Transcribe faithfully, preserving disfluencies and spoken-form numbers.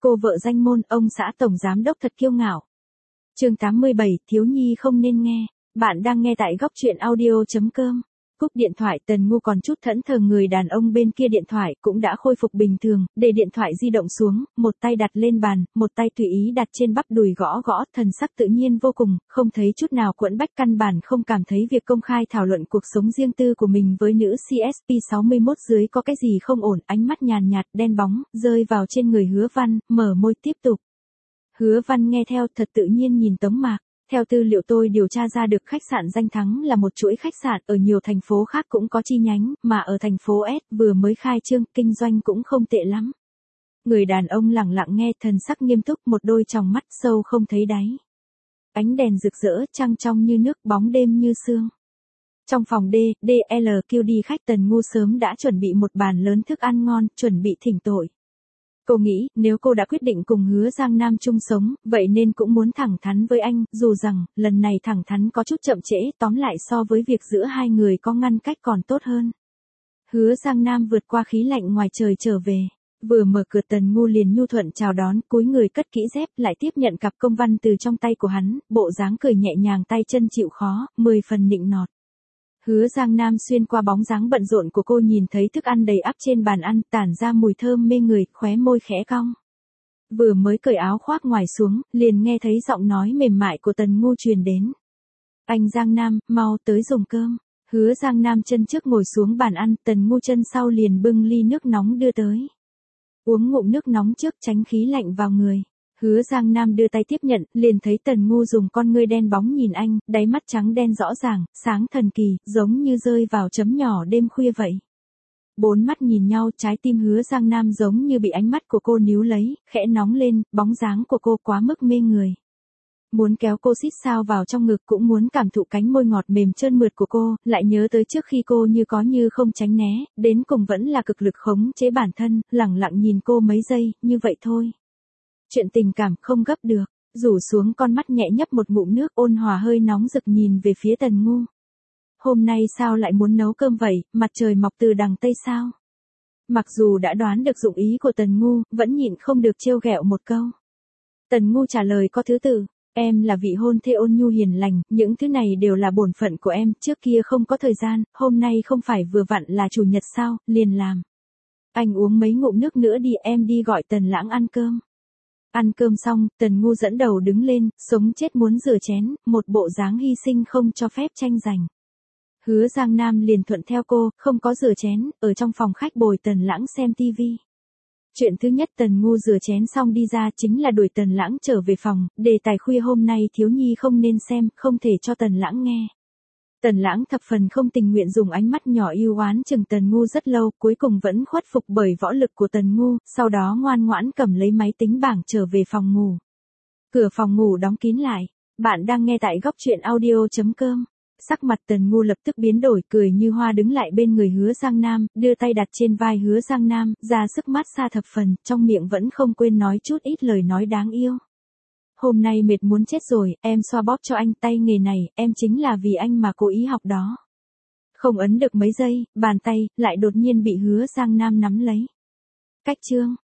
Cô vợ danh môn, ông xã tổng giám đốc thật kiêu ngạo. Chương tám mươi bảy, thiếu nhi không nên nghe. Bạn đang nghe tại góc truyện audio chấm com. Cúp điện thoại, Tần Ngu còn chút thẫn thờ, người đàn ông bên kia điện thoại cũng đã khôi phục bình thường, để điện thoại di động xuống, một tay đặt lên bàn, một tay tùy ý đặt trên bắp đùi gõ gõ, thần sắc tự nhiên vô cùng, không thấy chút nào quẫn bách, căn bản không cảm thấy việc công khai thảo luận cuộc sống riêng tư của mình với nữ xê ét pê sáu mươi mốt dưới có cái gì không ổn. Ánh mắt nhàn nhạt, đen bóng, rơi vào trên người Hứa Văn, mở môi tiếp tục. Hứa Văn nghe theo, thật tự nhiên nhìn Tống Mạc. Theo tư liệu tôi điều tra ra được, khách sạn Danh Thắng là một chuỗi khách sạn, ở nhiều thành phố khác cũng có chi nhánh, mà ở thành phố S vừa mới khai trương, kinh doanh cũng không tệ lắm. Người đàn ông lặng lặng nghe, thần sắc nghiêm túc, một đôi tròng mắt sâu không thấy đáy. Ánh đèn rực rỡ, trăng trong như nước, bóng đêm như sương. Trong phòng D, đê lờ quy đi khách, Tần Ngu sớm đã chuẩn bị một bàn lớn thức ăn ngon, chuẩn bị thỉnh tội. Cô nghĩ, nếu cô đã quyết định cùng Hứa Giang Nam chung sống, vậy nên cũng muốn thẳng thắn với anh, dù rằng, lần này thẳng thắn có chút chậm trễ, tóm lại so với việc giữa hai người có ngăn cách còn tốt hơn. Hứa Giang Nam vượt qua khí lạnh ngoài trời trở về. Vừa mở cửa, Tần Ngu liền nhu thuận chào đón, cúi người cất kỹ dép, lại tiếp nhận cặp công văn từ trong tay của hắn, bộ dáng cười nhẹ nhàng, tay chân chịu khó, mười phần nịnh nọt. Hứa Giang Nam xuyên qua bóng dáng bận rộn của cô, nhìn thấy thức ăn đầy ắp trên bàn ăn, tản ra mùi thơm mê người, khóe môi khẽ cong. Vừa mới cởi áo khoác ngoài xuống, liền nghe thấy giọng nói mềm mại của Tần Ngu truyền đến. Anh Giang Nam, mau tới dùng cơm. Hứa Giang Nam chân trước ngồi xuống bàn ăn, Tần Ngu chân sau liền bưng ly nước nóng đưa tới. Uống ngụm nước nóng trước, tránh khí lạnh vào người. Hứa Giang Nam đưa tay tiếp nhận, liền thấy Tần Ngu dùng con ngươi đen bóng nhìn anh, đáy mắt trắng đen rõ ràng, sáng thần kỳ, giống như rơi vào chấm nhỏ đêm khuya vậy. Bốn mắt nhìn nhau, trái tim Hứa Giang Nam giống như bị ánh mắt của cô níu lấy, khẽ nóng lên, bóng dáng của cô quá mức mê người. Muốn kéo cô xít sao vào trong ngực, cũng muốn cảm thụ cánh môi ngọt mềm trơn mượt của cô, lại nhớ tới trước khi cô như có như không tránh né, đến cùng vẫn là cực lực khống chế bản thân, lẳng lặng nhìn cô mấy giây, như vậy thôi. Chuyện tình cảm không gấp được, rủ xuống con mắt nhẹ nhấp một ngụm nước, ôn hòa hơi nóng rực nhìn về phía Tần Ngu. Hôm nay sao lại muốn nấu cơm vậy, mặt trời mọc từ đằng Tây sao? Mặc dù đã đoán được dụng ý của Tần Ngu, vẫn nhịn không được trêu ghẹo một câu. Tần Ngu trả lời có thứ tự, em là vị hôn thê ôn nhu hiền lành, những thứ này đều là bổn phận của em, trước kia không có thời gian, hôm nay không phải vừa vặn là chủ nhật sao, liền làm. Anh uống mấy ngụm nước nữa đi, em đi gọi Tần Lãng ăn cơm. Ăn cơm xong, Tần Ngu dẫn đầu đứng lên, sống chết muốn rửa chén, một bộ dáng hy sinh không cho phép tranh giành. Hứa Giang Nam liền thuận theo cô, không có rửa chén, ở trong phòng khách bồi Tần Lãng xem tivi. Chuyện thứ nhất Tần Ngu rửa chén xong đi ra chính là đuổi Tần Lãng trở về phòng, đề tài khuya hôm nay thiếu nhi không nên xem, không thể cho Tần Lãng nghe. Tần Lãng thập phần không tình nguyện dùng ánh mắt nhỏ yêu oán chừng Tần Ngu rất lâu, cuối cùng vẫn khuất phục bởi võ lực của Tần Ngu, sau đó ngoan ngoãn cầm lấy máy tính bảng trở về phòng ngủ. Cửa phòng ngủ đóng kín lại. Bạn đang nghe tại góc truyện audio chấm com. Sắc mặt Tần Ngu lập tức biến đổi, cười như hoa đứng lại bên người Hứa Giang Nam, đưa tay đặt trên vai Hứa Giang Nam, ra sức mát xa thập phần, trong miệng vẫn không quên nói chút ít lời nói đáng yêu. Hôm nay mệt muốn chết rồi, em xoa bóp cho anh, tay nghề này, em chính là vì anh mà cố ý học đó. Không ấn được mấy giây, bàn tay, lại đột nhiên bị Hứa Giang Nam nắm lấy. Cách chương.